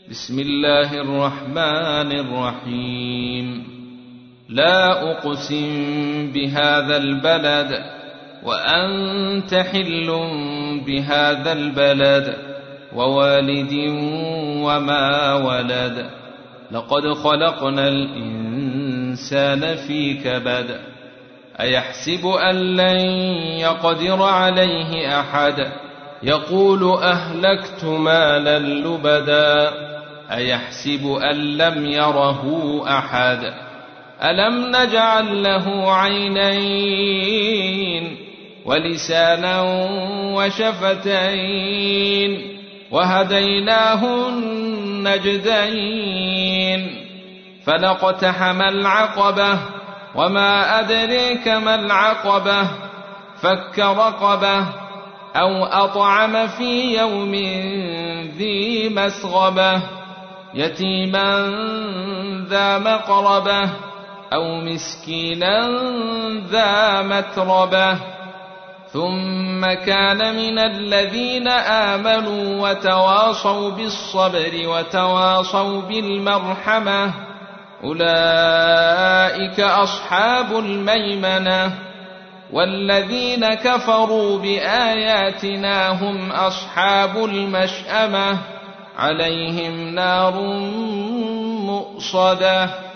بسم الله الرحمن الرحيم. لا أقسم بهذا البلد وأنت حل بهذا البلد ووالد وما ولد. لقد خلقنا الإنسان في كبد. أيحسب أن لن يقدر عليه أحد يقول أهلكت مالا لبدا. أيحسب أن لم يره أحد ألم نجعل له عينين ولسانا وشفتين وهديناه النجدين. فلاقتحم العقبة وما أدريك ما العقبة. فك رقبة أو أطعم في يوم ذي مسغبة يتيما ذا مقربة أو مسكينا ذا متربة. ثم كان من الذين آمنوا وتواصوا بالصبر وتواصوا بالمرحمة أولئك أصحاب الميمنة. والذين كفروا بآياتنا هم أصحاب المشأمة عليهم نار مؤصدة.